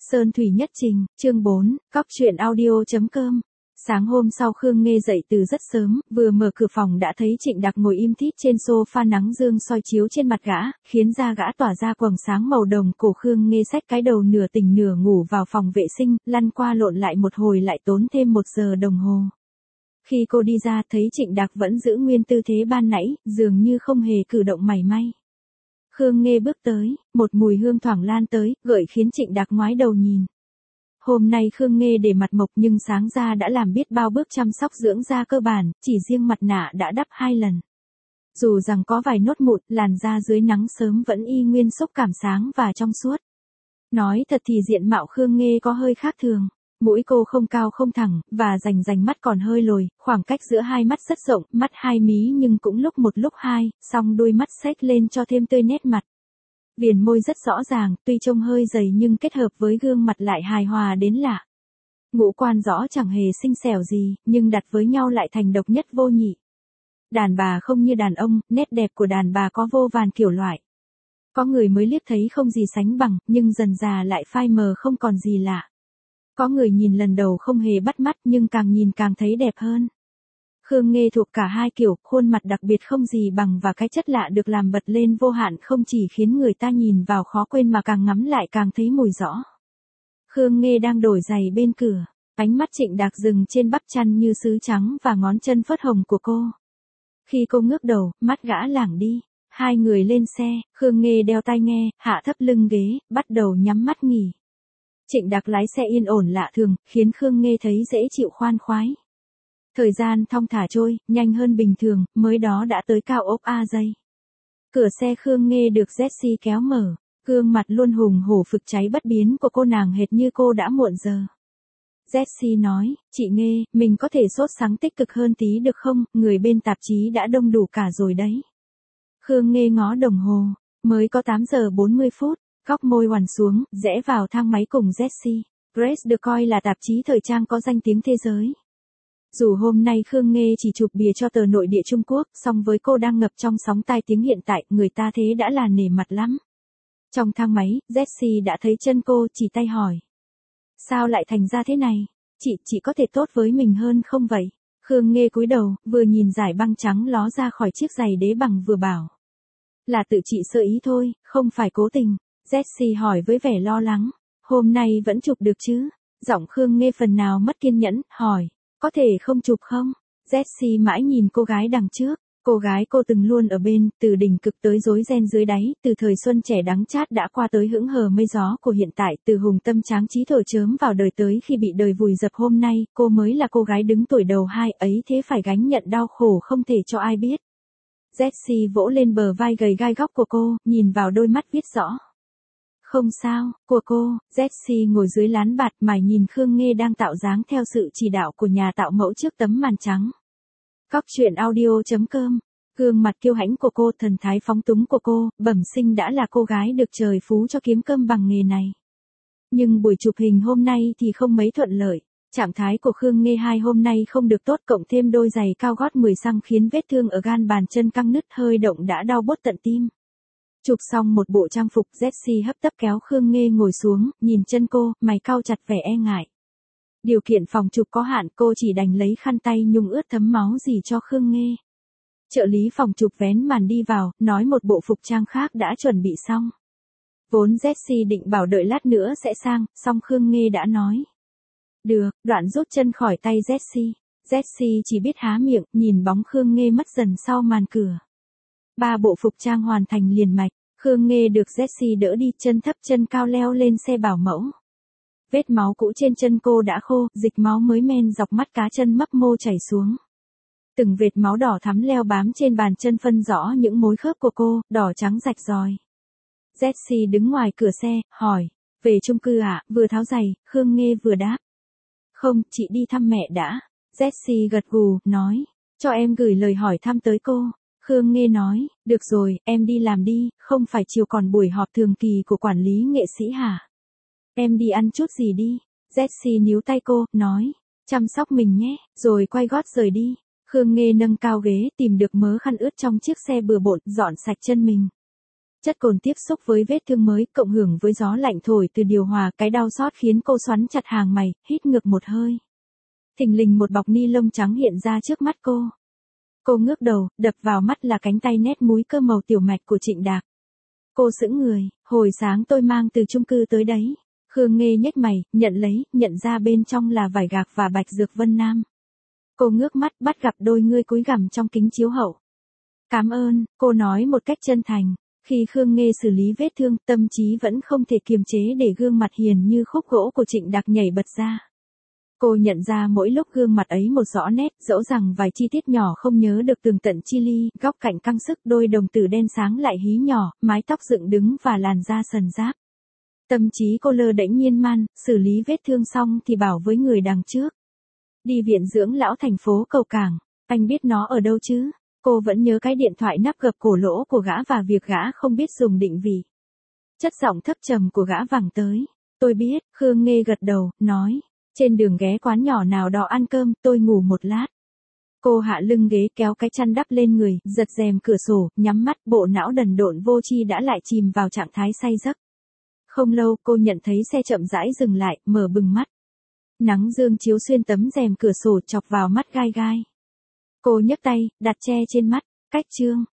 Sơn Thủy Nhất Trình, chương 4, cóc truyện audio.com. Sáng hôm sau Khương Nghê dậy từ rất sớm, vừa mở cửa phòng đã thấy Trịnh Đạc ngồi im thít trên sofa, nắng dương soi chiếu trên mặt gã, khiến da gã tỏa ra quầng sáng màu đồng cổ. Khương Nghê xách cái đầu nửa tỉnh nửa ngủ vào phòng vệ sinh, lăn qua lộn lại một hồi lại tốn thêm 1 giờ đồng hồ. Khi cô đi ra thấy Trịnh Đạc vẫn giữ nguyên tư thế ban nãy, dường như không hề cử động mảy may. Khương Nghê bước tới, một mùi hương thoảng lan tới, gợi khiến Trịnh Đạc ngoái đầu nhìn. Hôm nay Khương Nghê để mặt mộc nhưng sáng ra đã làm biết bao bước chăm sóc dưỡng da cơ bản, chỉ riêng mặt nạ đã đắp 2 lần. Dù rằng có vài nốt mụn, làn da dưới nắng sớm vẫn y nguyên xúc cảm sáng và trong suốt. Nói thật thì diện mạo Khương Nghê có hơi khác thường. Mũi cô không cao không thẳng, và rành mắt còn hơi lồi, khoảng cách giữa hai mắt rất rộng, mắt 2 mí nhưng cũng lúc một lúc 2, song đuôi mắt xếch lên cho thêm tươi nét mặt. Viền môi rất rõ ràng, tuy trông hơi dày nhưng kết hợp với gương mặt lại hài hòa đến lạ. Ngũ quan rõ chẳng hề xinh xẻo gì, nhưng đặt với nhau lại thành độc nhất vô nhị. Đàn bà không như đàn ông, nét đẹp của đàn bà có vô vàn kiểu loại. Có người mới liếc thấy không gì sánh bằng, nhưng dần dà lại phai mờ không còn gì lạ. Có người nhìn lần đầu không hề bắt mắt nhưng càng nhìn càng thấy đẹp hơn. Khương Nghê thuộc cả hai kiểu, khuôn mặt đặc biệt không gì bằng và cái chất lạ được làm bật lên vô hạn không chỉ khiến người ta nhìn vào khó quên mà càng ngắm lại càng thấy mùi rõ. Khương Nghê đang đổi giày bên cửa, ánh mắt Trịnh Đạc dừng trên bắp chân như sứ trắng và ngón chân phớt hồng của cô. Khi cô ngước đầu, mắt gã lảng đi, hai người lên xe, Khương Nghê đeo tai nghe, hạ thấp lưng ghế, bắt đầu nhắm mắt nghỉ. Trịnh Đạc lái xe yên ổn lạ thường, khiến Khương Nghê thấy dễ chịu khoan khoái. Thời gian thong thả trôi, nhanh hơn bình thường, mới đó đã tới cao ốc A dây. Cửa xe Khương Nghê được Jessie kéo mở, gương mặt luôn hùng hổ phực cháy bất biến của cô nàng hệt như cô đã muộn giờ. Jessie nói, chị Nghê, mình có thể sốt sắng tích cực hơn tí được không, người bên tạp chí đã đông đủ cả rồi đấy. Khương Nghê ngó đồng hồ, mới có 8 giờ 40 phút, góc môi hoàn xuống, rẽ vào thang máy cùng Jessie. Grace được coi là tạp chí thời trang có danh tiếng thế giới. Dù hôm nay Khương Nghê chỉ chụp bìa cho tờ nội địa Trung Quốc, song với cô đang ngập trong sóng tai tiếng hiện tại, người ta thế đã là nể mặt lắm. Trong thang máy, Jessie đã thấy chân cô, chỉ tay hỏi. Sao lại thành ra thế này? Chị có thể tốt với mình hơn không vậy? Khương Nghê cúi đầu, vừa nhìn dải băng trắng ló ra khỏi chiếc giày đế bằng vừa bảo. Là tự chị sơ ý thôi, không phải cố tình. Jessie hỏi với vẻ lo lắng. Hôm nay vẫn chụp được chứ? Giọng Khương Nghê phần nào mất kiên nhẫn, hỏi. Có thể không chụp không? Jessie mãi nhìn cô gái đằng trước. Cô gái cô từng luôn ở bên, từ đỉnh cực tới rối ren dưới đáy, từ thời xuân trẻ đắng chát đã qua tới hững hờ mây gió của hiện tại, từ hùng tâm tráng trí thổi chớm vào đời tới khi bị đời vùi dập hôm nay, cô mới là cô gái đứng tuổi đầu 2 ấy, thế phải gánh nhận đau khổ không thể cho ai biết. Jessie vỗ lên bờ vai gầy gai góc của cô, nhìn vào đôi mắt viết rõ. Không sao, của cô. Jessie ngồi dưới lán bạt mải nhìn Khương Nghê đang tạo dáng theo sự chỉ đạo của nhà tạo mẫu trước tấm màn trắng. Cóc truyện audio.com. Gương mặt kiêu hãnh của cô, thần thái phóng túng của cô, bẩm sinh đã là cô gái được trời phú cho kiếm cơm bằng nghề này. Nhưng buổi chụp hình hôm nay thì không mấy thuận lợi. Trạng thái của Khương Nghê hôm nay không được tốt, cộng thêm đôi giày cao gót 10 xăng khiến vết thương ở gan bàn chân căng nứt, hơi động đã đau buốt tận tim. Chụp xong một bộ trang phục, Jessie hấp tấp kéo Khương Nghê ngồi xuống, nhìn chân cô, mày cau chặt vẻ e ngại. Điều kiện phòng chụp có hạn, cô chỉ đành lấy khăn tay nhung ướt thấm máu gì cho Khương Nghê. Trợ lý phòng chụp vén màn đi vào, nói một bộ phục trang khác đã chuẩn bị xong. Vốn Jessie định bảo đợi lát nữa sẽ sang, song Khương Nghê đã nói. Được, đoạn rút chân khỏi tay Jessie. Jessie chỉ biết há miệng, nhìn bóng Khương Nghê mất dần sau màn cửa. 3 bộ phục trang hoàn thành liền mạch, Khương Nghê được Jessie đỡ đi, chân thấp chân cao leo lên xe bảo mẫu. Vết máu cũ trên chân cô đã khô, dịch máu mới men dọc mắt cá chân mấp mô chảy xuống. Từng vệt máu đỏ thắm leo bám trên bàn chân phân rõ những mối khớp của cô, đỏ trắng rạch ròi. Jessie đứng ngoài cửa xe, hỏi, về chung cư à? Vừa tháo giày, Khương Nghê vừa đáp. Không, chị đi thăm mẹ đã. Jessie gật gù, nói, cho em gửi lời hỏi thăm tới cô. Khương Nghê nói, được rồi, em đi làm đi, không phải chiều còn buổi họp thường kỳ của quản lý nghệ sĩ hả? Em đi ăn chút gì đi. Jessie níu tay cô, nói, chăm sóc mình nhé, rồi quay gót rời đi. Khương Nghê nâng cao ghế, tìm được mớ khăn ướt trong chiếc xe bừa bộn, dọn sạch chân mình. Chất cồn tiếp xúc với vết thương mới, cộng hưởng với gió lạnh thổi từ điều hòa, cái đau xót khiến cô xoắn chặt hàng mày, hít ngược một hơi. Thình lình một bọc ni lông trắng hiện ra trước mắt cô. Cô ngước đầu, đập vào mắt là cánh tay nét múi cơ màu tiểu mạch của Trịnh Đạc. Cô sững người, hồi sáng tôi mang từ chung cư tới đấy. Khương Nghê nhếch mày, nhận lấy, nhận ra bên trong là vải gạc và bạch dược Vân Nam. Cô ngước mắt bắt gặp đôi ngươi cúi gằm trong kính chiếu hậu. Cảm ơn, cô nói một cách chân thành. Khi Khương Nghê xử lý vết thương, tâm trí vẫn không thể kiềm chế để gương mặt hiền như khúc gỗ của Trịnh Đạc nhảy bật ra. Cô nhận ra mỗi lúc gương mặt ấy một rõ nét, dẫu rằng vài chi tiết nhỏ không nhớ được tường tận chi li, góc cạnh căng sức, đôi đồng tử đen sáng lại hí nhỏ, mái tóc dựng đứng và làn da sần ráp. Tâm trí cô lơ đễnh miên man, xử lý vết thương xong thì bảo với người đằng trước. Đi viện dưỡng lão thành phố Cầu Cảng, anh biết nó ở đâu chứ? Cô vẫn nhớ cái điện thoại nắp gập cổ lỗ của gã và việc gã không biết dùng định vị. Chất giọng thấp trầm của gã vẳng tới. Tôi biết, Khương Nghê gật đầu, nói. Trên đường ghé quán nhỏ nào đó ăn cơm, tôi ngủ một lát. Cô hạ lưng ghế kéo cái chăn đắp lên người, giật rèm cửa sổ, nhắm mắt, bộ não đần độn vô tri đã lại chìm vào trạng thái say giấc. Không lâu cô nhận thấy xe chậm rãi dừng lại, mở bừng mắt. Nắng dương chiếu xuyên tấm rèm cửa sổ chọc vào mắt gai gai. Cô nhấc tay, đặt che trên mắt, cách chương.